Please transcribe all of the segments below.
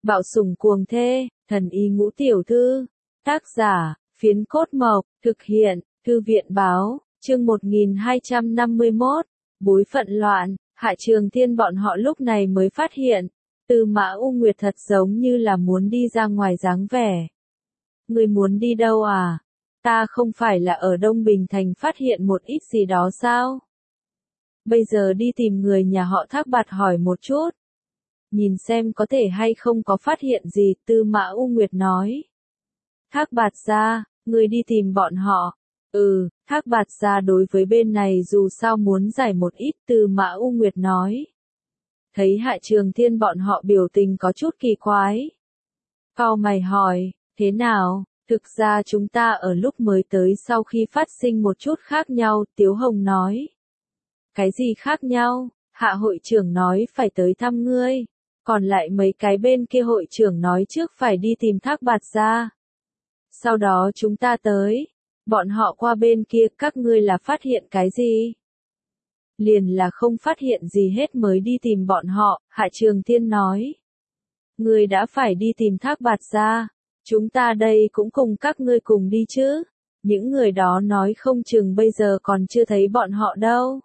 Bạo sủng cuồng thê, thần y ngũ tiểu thư. Tác giả, Phiến Cốt Mộc, thực hiện, Thư viện báo, chương 1251, bối phận loạn, Hạ Trường Thiên bọn họ lúc này mới phát hiện, Tư Mã U Nguyệt thật giống như là muốn đi ra ngoài dáng vẻ. Ngươi muốn đi đâu à? Ta không phải là ở Đông Bình Thành phát hiện một ít gì đó sao? Bây giờ đi tìm người nhà họ Thác Bạt hỏi một chút. Nhìn xem có thể hay không có phát hiện gì, Tư Mã U Nguyệt nói. Thác Bạt gia, ngươi đi tìm bọn họ. Thác Bạt gia đối với bên này dù sao muốn giải một ít, Tư Mã U Nguyệt nói. Thấy Hạ Trường Thiên bọn họ biểu tình có chút kỳ quái. Cau mày hỏi, thế nào? Thực ra chúng ta ở lúc mới tới sau khi phát sinh một chút khác nhau, Tiếu Hồng nói. Cái gì khác nhau? Hạ hội trưởng nói phải tới thăm ngươi. Còn lại mấy cái bên kia hội trưởng nói trước phải đi tìm Thác Bạt gia. Sau đó chúng ta tới. Bọn họ qua bên kia, các ngươi là phát hiện cái gì? Liền là không phát hiện gì hết mới đi tìm bọn họ, Hạ Trường Thiên nói. Ngươi đã phải đi tìm Thác Bạt gia. Chúng ta đây cũng cùng các ngươi cùng đi chứ. Những người đó nói không chừng bây giờ còn chưa thấy bọn họ đâu.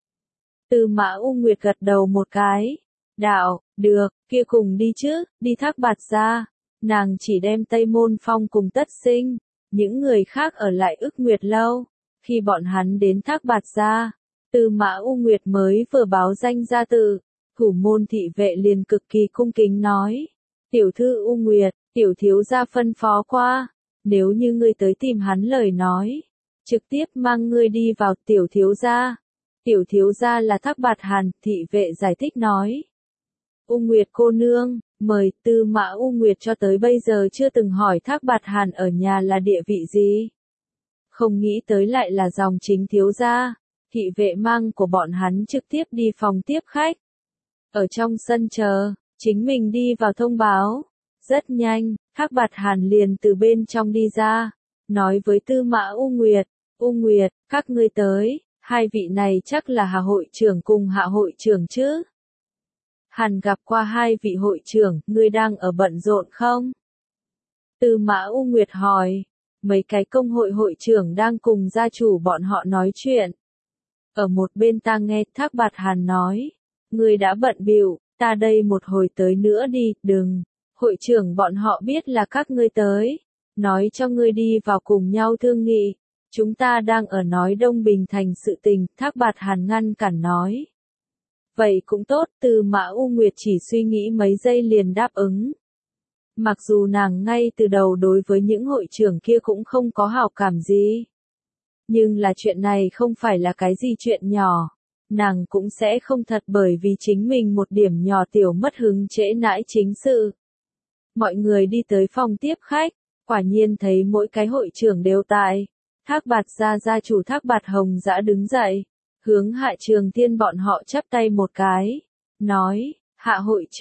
Tư Mã U Nguyệt gật đầu một cái. Đạo, được, kia cùng đi chứ, đi Thác Bạt gia. Nàng chỉ đem Tây Môn Phong cùng Tất Sinh, những người khác ở lại Ức Nguyệt lâu. Khi bọn hắn đến Thác Bạt gia, Tư Mã U Nguyệt mới vừa báo danh gia tự, thủ môn thị vệ liền cực kỳ cung kính nói. Tiểu thư U Nguyệt, tiểu thiếu gia phân phó qua, nếu như ngươi tới tìm hắn lời nói, trực tiếp mang ngươi đi vào tiểu thiếu gia. Tiểu thiếu gia là Thác Bạt Hàn, thị vệ giải thích nói. U Nguyệt cô nương, mời. Tư Mã U Nguyệt cho tới bây giờ chưa từng hỏi Thác Bạt Hàn ở nhà là địa vị gì. Không nghĩ tới lại là dòng chính thiếu gia, thị vệ mang của bọn hắn trực tiếp đi phòng tiếp khách. Ở trong sân chờ, chính mình đi vào thông báo. Rất nhanh, Thác Bạt Hàn liền từ bên trong đi ra, nói với Tư Mã U Nguyệt, U Nguyệt, các ngươi tới, hai vị này chắc là Hạ hội trưởng cùng Hạ hội trưởng chứ. Hàn gặp qua hai vị hội trưởng, ngươi đang ở bận rộn không? Tư Mã U Nguyệt hỏi, mấy cái công hội hội trưởng đang cùng gia chủ bọn họ nói chuyện. Ở một bên ta nghe Thác Bạt Hàn nói, ngươi đã bận bịu, ta đây một hồi tới nữa đi, đừng. Hội trưởng bọn họ biết là các ngươi tới, nói cho ngươi đi vào cùng nhau thương nghị. Chúng ta đang ở nói Đông Bình Thành sự tình, Thác Bạt Hàn ngăn cản nói. Vậy cũng tốt, Tư Mã U Nguyệt chỉ suy nghĩ mấy giây liền đáp ứng. Mặc dù nàng ngay từ đầu đối với những hội trưởng kia cũng không có hảo cảm gì. Nhưng là chuyện này không phải là cái gì chuyện nhỏ. Nàng cũng sẽ không thật bởi vì chính mình một điểm nhỏ tiểu mất hứng trễ nãi chính sự. Mọi người đi tới phòng tiếp khách, quả nhiên thấy mỗi cái hội trưởng đều tại. Thác Bạt gia gia chủ Thác Bạt Hồng Dã đứng dậy, hướng Hạ Trường Thiên bọn họ chắp tay một cái, nói, Hạ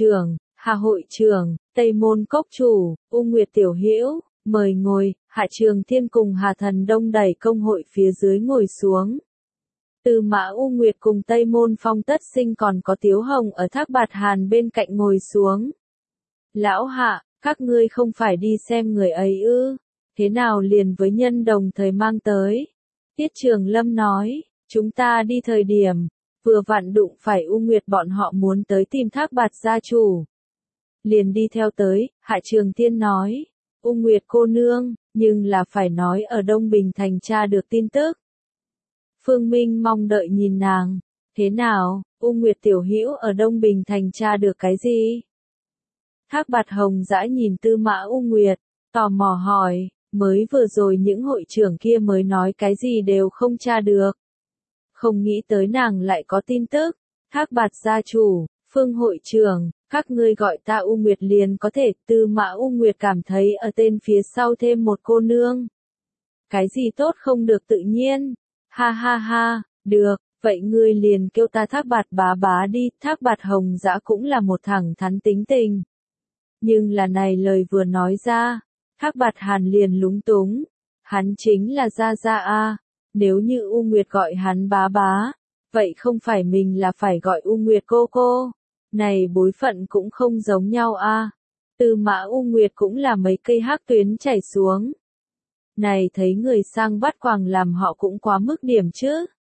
hội trưởng, Tây Môn Cốc chủ, U Nguyệt tiểu hữu, mời ngồi. Hạ Trường Thiên cùng Hà Thần Đông đẩy công hội phía dưới ngồi xuống. Tư Mã U Nguyệt cùng Tây Môn Phong Tất Sinh còn có Tiếu Hồng ở Thác Bạt Hàn bên cạnh ngồi xuống. Lão Hạ, các ngươi không phải đi xem người ấy ư? Thế nào liền với nhân đồng thời mang tới? Tiết Trường Lâm nói, chúng ta đi thời điểm, vừa vặn đụng phải U Nguyệt bọn họ muốn tới tìm Thác Bạt gia chủ. Liền đi theo tới, Hạ Trường Thiên nói, U Nguyệt cô nương, nhưng là phải nói ở Đông Bình Thành tra được tin tức. Phương Minh mong đợi nhìn nàng, thế nào, U Nguyệt tiểu hữu ở Đông Bình Thành tra được cái gì? Thác Bạt Hồng Dã nhìn Tư Mã U Nguyệt, tò mò hỏi, mới vừa rồi những hội trưởng kia mới nói cái gì đều không tra được. Không nghĩ tới nàng lại có tin tức. Thác Bạt gia chủ, Phương hội trưởng, các ngươi gọi ta U Nguyệt liền có thể. Tư Mã U Nguyệt cảm thấy ở tên phía sau thêm một cô nương. Cái gì tốt không được tự nhiên. Ha ha ha, được, vậy ngươi liền kêu ta Thác Bạt bá bá đi. Thác Bạt Hồng Dã cũng là một thẳng thắn tính tình. Nhưng là này lời vừa nói ra, Thác Bạt Hàn liền lúng túng. Hắn chính là Gia Gia a. Nếu như U Nguyệt gọi hắn bá bá, vậy không phải mình là phải gọi U Nguyệt cô cô. Này bối phận cũng không giống nhau a. Tư Mã U Nguyệt cũng là mấy cây hắc tuyến chảy xuống. Này thấy người sang bắt quàng làm họ cũng quá mức điểm chứ.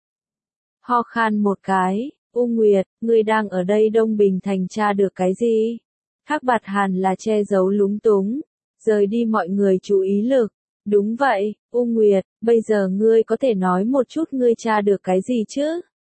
Ho khan một cái, U Nguyệt, ngươi đang ở đây Đông Bình Thành tra được cái gì? Thác Bạt Hàn là che giấu lúng túng, rời đi mọi người chú ý lực. Đúng vậy, U Nguyệt, bây giờ ngươi có thể nói một chút ngươi tra được cái gì chứ?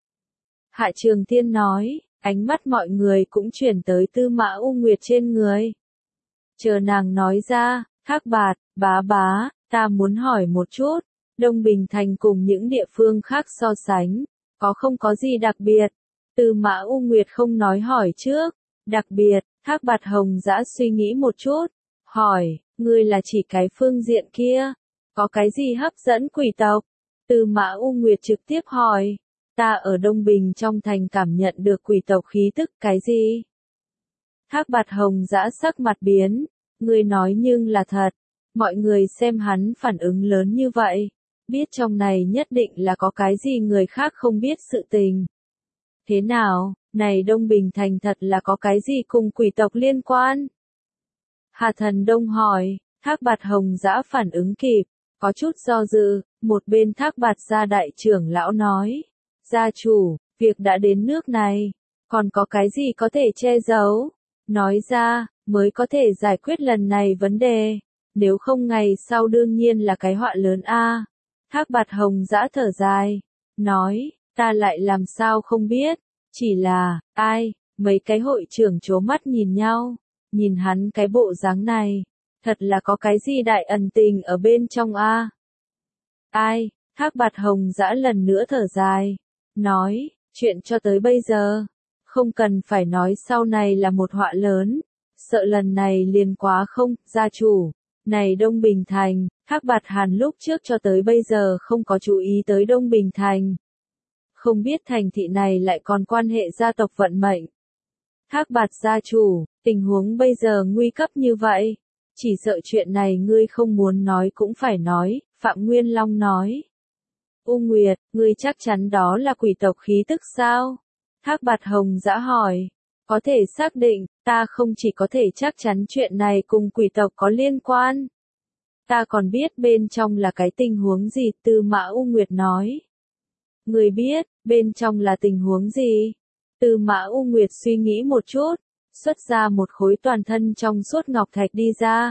Hạ Trường Thiên nói, ánh mắt mọi người cũng chuyển tới Tư Mã U Nguyệt trên người. Chờ nàng nói ra, Thác Bạt, bá, ta muốn hỏi một chút, Đông Bình Thành cùng những địa phương khác so sánh, không có gì đặc biệt? Tư Mã U Nguyệt không nói hỏi trước, đặc biệt, Thác Bạt Hồng Dã suy nghĩ một chút, hỏi, ngươi là chỉ cái phương diện kia, có cái gì hấp dẫn quỷ tộc? Tư Mã U Nguyệt trực tiếp hỏi, ta ở Đông Bình trong thành cảm nhận được quỷ tộc khí tức, cái gì? Thác Bạt Hồng Dã sắc mặt biến, ngươi nói nhưng là thật, mọi người xem hắn phản ứng lớn như vậy, biết trong này nhất định là có cái gì người khác không biết sự tình. Thế nào, này Đông Bình Thành thật là có cái gì cùng quỷ tộc liên quan? Hà Thần Đông hỏi, Thác Bạt Hồng Dã phản ứng kịp, có chút do dự, một bên Thác Bạt gia đại trưởng lão nói, gia chủ, việc đã đến nước này, còn có cái gì có thể che giấu, nói ra, mới có thể giải quyết lần này vấn đề, nếu không ngày sau đương nhiên là cái họa lớn a. Thác Bạt Hồng Dã thở dài, nói, ta lại làm sao không biết, chỉ là, ai, mấy cái hội trưởng trố mắt nhìn nhau, nhìn hắn cái bộ dáng này, thật là có cái gì đại ẩn tình ở bên trong a. Ai, Thác Bạt Hồng Dã lần nữa thở dài, nói, chuyện cho tới bây giờ, không cần phải nói sau này là một họa lớn, sợ lần này liền quá không, gia chủ, này Đông Bình Thành, Thác Bạt Hàn lúc trước cho tới bây giờ không có chú ý tới Đông Bình Thành. Không biết thành thị này lại còn quan hệ gia tộc vận mệnh. Thác Bạt gia chủ, tình huống bây giờ nguy cấp như vậy, chỉ sợ chuyện này ngươi không muốn nói cũng phải nói, Phạm Nguyên Long nói. U Nguyệt, ngươi chắc chắn đó là quỷ tộc khí tức sao? Thác Bạt Hồng Dã hỏi, có thể xác định, ta không chỉ có thể chắc chắn chuyện này cùng quỷ tộc có liên quan. Ta còn biết bên trong là cái tình huống gì, Tư Mã U Nguyệt nói. Người biết, bên trong là tình huống gì? Tư Mã U Nguyệt suy nghĩ một chút, xuất ra một khối toàn thân trong suốt ngọc thạch đi ra.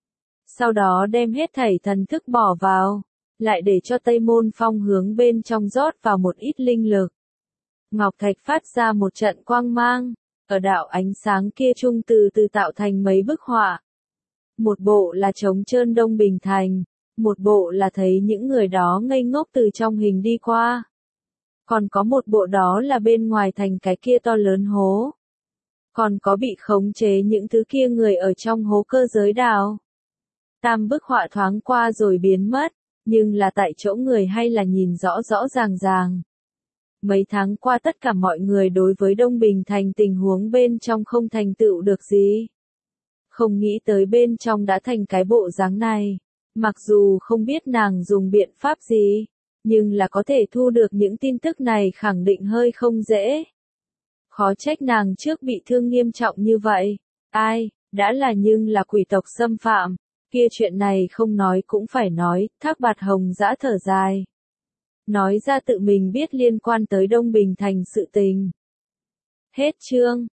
Sau đó đem hết thảy thần thức bỏ vào, lại để cho Tây Môn Phong hướng bên trong rót vào một ít linh lực. Ngọc thạch phát ra một trận quang mang, ở đạo ánh sáng kia trung từ từ tạo thành mấy bức họa. Một bộ là trống trơn Đông Bình Thành, một bộ là thấy những người đó ngây ngốc từ trong hình đi qua. Còn có một bộ đó là bên ngoài thành cái kia to lớn hố. Còn có bị khống chế những thứ kia người ở trong hố cơ giới đào. Tam bức họa thoáng qua rồi biến mất, nhưng là tại chỗ người hay là nhìn rõ rõ ràng ràng. Mấy tháng qua tất cả mọi người đối với Đông Bình Thành tình huống bên trong không thành tựu được gì. Không nghĩ tới bên trong đã thành cái bộ dáng này. Mặc dù không biết nàng dùng biện pháp gì, nhưng là có thể thu được những tin tức này khẳng định hơi không dễ. Khó trách nàng trước bị thương nghiêm trọng như vậy. Ai, đã là nhưng là quỷ tộc xâm phạm. Kia chuyện này không nói cũng phải nói, Thác Bạt Hồng Dã thở dài. Nói ra tự mình biết liên quan tới Đông Bình Thành sự tình. Hết chương.